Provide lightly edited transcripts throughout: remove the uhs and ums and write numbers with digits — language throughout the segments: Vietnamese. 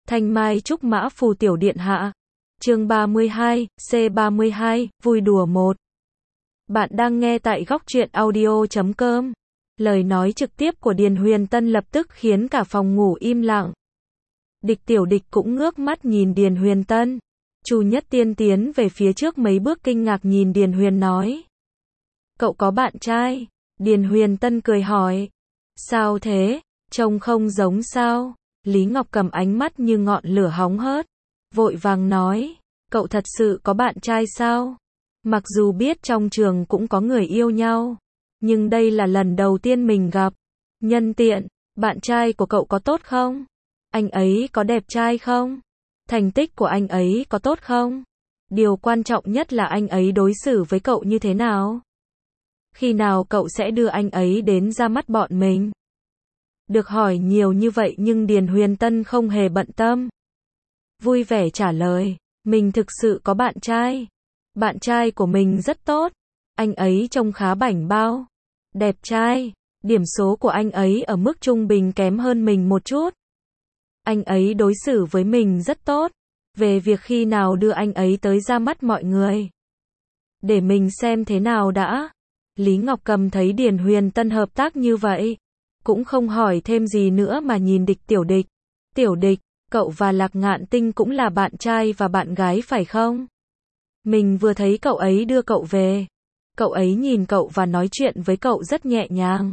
Thanh Mai Trúc Mã Phù Tiểu Điện Hạ. Chương 32, C32, vui đùa 1. Bạn đang nghe tại góc truyện audio.com. Lời nói trực tiếp của Điền Huyền Tân lập tức khiến cả phòng ngủ im lặng. Địch Tiểu Địch cũng ngước mắt nhìn Điền Huyền Tân. Chu Nhất Tiên tiến về phía trước mấy bước kinh ngạc nhìn Điền Huyền nói. Cậu có bạn trai? Điền Huyền Tân cười hỏi. Sao thế? Trông không giống sao? Lý Ngọc Cầm ánh mắt như ngọn lửa hóng hớt. Vội vàng nói. Cậu thật sự có bạn trai sao? Mặc dù biết trong trường cũng có người yêu nhau. Nhưng đây là lần đầu tiên mình gặp. Nhân tiện, bạn trai của cậu có tốt không? Anh ấy có đẹp trai không? Thành tích của anh ấy có tốt không? Điều quan trọng nhất là anh ấy đối xử với cậu như thế nào? Khi nào cậu sẽ đưa anh ấy đến ra mắt bọn mình? Được hỏi nhiều như vậy nhưng Điền Huyền Tân không hề bận tâm. Vui vẻ trả lời, mình thực sự có bạn trai. Bạn trai của mình rất tốt. Anh ấy trông khá bảnh bao. Đẹp trai. Điểm số của anh ấy ở mức trung bình kém hơn mình một chút. Anh ấy đối xử với mình rất tốt. Về việc khi nào đưa anh ấy tới ra mắt mọi người. Để mình xem thế nào đã. Lý Ngọc Cầm thấy Điền Huyền Tân hợp tác như vậy. Cũng không hỏi thêm gì nữa mà nhìn Địch Tiểu Địch. Tiểu Địch, cậu và Lạc Ngạn Tinh cũng là bạn trai và bạn gái phải không? Mình vừa thấy cậu ấy đưa cậu về. Cậu ấy nhìn cậu và nói chuyện với cậu rất nhẹ nhàng.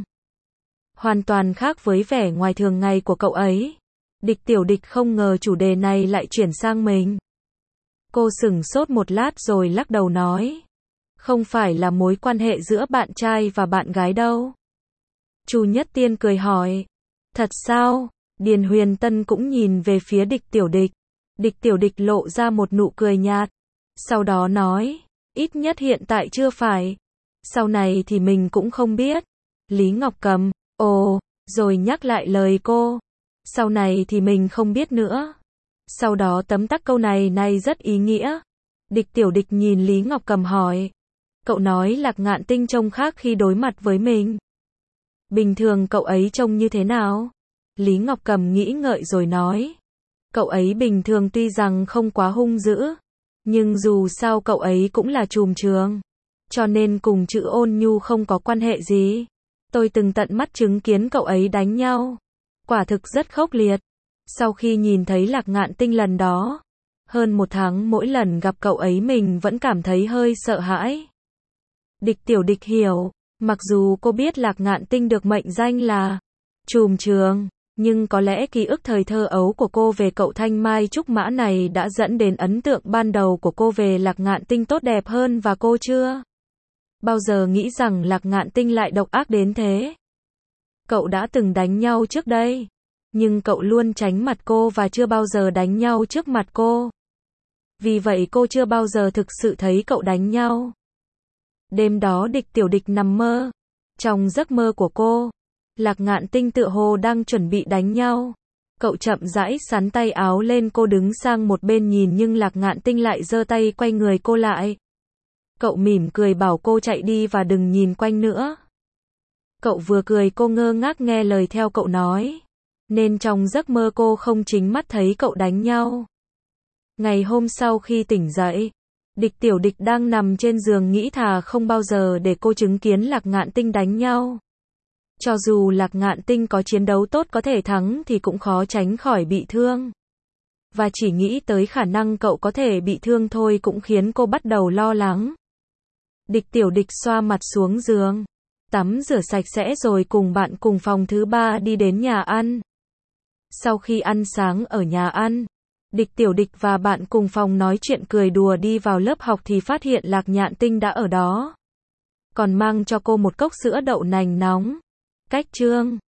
Hoàn toàn khác với vẻ ngoài thường ngày của cậu ấy. Địch Tiểu Địch không ngờ chủ đề này lại chuyển sang mình. Cô sửng sốt một lát rồi lắc đầu nói. Không phải là mối quan hệ giữa bạn trai và bạn gái đâu. Chu Nhất Tiên cười hỏi. Thật sao? Điền Huyền Tân cũng nhìn về phía Địch Tiểu Địch. Địch Tiểu Địch lộ ra một nụ cười nhạt. Sau đó nói. Ít nhất hiện tại chưa phải. Sau này thì mình cũng không biết. Lý Ngọc Cầm. Ồ, rồi nhắc lại lời cô. Sau này thì mình không biết nữa. Sau đó tấm tắc câu này rất ý nghĩa. Địch Tiểu Địch nhìn Lý Ngọc Cầm hỏi. Cậu nói Lạc Ngạn Tinh trông khác khi đối mặt với mình. Bình thường cậu ấy trông như thế nào? Lý Ngọc Cầm nghĩ ngợi rồi nói. Cậu ấy bình thường tuy rằng không quá hung dữ. Nhưng dù sao cậu ấy cũng là trùm trường. Cho nên cùng chữ ôn nhu không có quan hệ gì. Tôi từng tận mắt chứng kiến cậu ấy đánh nhau. Quả thực rất khốc liệt. Sau khi nhìn thấy Lạc Ngạn Tinh lần đó. Hơn một tháng mỗi lần gặp cậu ấy mình vẫn cảm thấy hơi sợ hãi. Địch Tiểu Địch hiểu. Mặc dù cô biết Lạc Ngạn Tinh được mệnh danh là trùm trường. Nhưng có lẽ ký ức thời thơ ấu của cô về cậu Thanh Mai Trúc Mã này đã dẫn đến ấn tượng ban đầu của cô về Lạc Ngạn Tinh tốt đẹp hơn và cô chưa bao giờ nghĩ rằng Lạc Ngạn Tinh lại độc ác đến thế. Cậu đã từng đánh nhau trước đây. Nhưng cậu luôn tránh mặt cô và chưa bao giờ đánh nhau trước mặt cô. Vì vậy cô chưa bao giờ thực sự thấy cậu đánh nhau. Đêm đó Địch Tiểu Địch nằm mơ. Trong giấc mơ của cô, Lạc Ngạn Tinh tựa hồ đang chuẩn bị đánh nhau. Cậu chậm rãi xắn tay áo lên, cô đứng sang một bên nhìn nhưng Lạc Ngạn Tinh lại giơ tay quay người cô lại. Cậu mỉm cười bảo cô chạy đi và đừng nhìn quanh nữa. Cậu vừa cười cô ngơ ngác nghe lời theo cậu nói. Nên trong giấc mơ cô không chính mắt thấy cậu đánh nhau. Ngày hôm sau khi tỉnh dậy, Địch Tiểu Địch đang nằm trên giường nghĩ thà không bao giờ để cô chứng kiến Lạc Ngạn Tinh đánh nhau. Cho dù Lạc Ngạn Tinh có chiến đấu tốt có thể thắng thì cũng khó tránh khỏi bị thương. Và chỉ nghĩ tới khả năng cậu có thể bị thương thôi cũng khiến cô bắt đầu lo lắng. Địch Tiểu Địch xoa mặt xuống giường, tắm rửa sạch sẽ rồi cùng bạn cùng phòng thứ 3 đi đến nhà ăn. Sau khi ăn sáng ở nhà ăn, Địch Tiểu Địch và bạn cùng phòng nói chuyện cười đùa đi vào lớp học thì phát hiện Lạc Ngạn Tinh đã ở đó. Còn mang cho cô một cốc sữa đậu nành nóng. Cách chương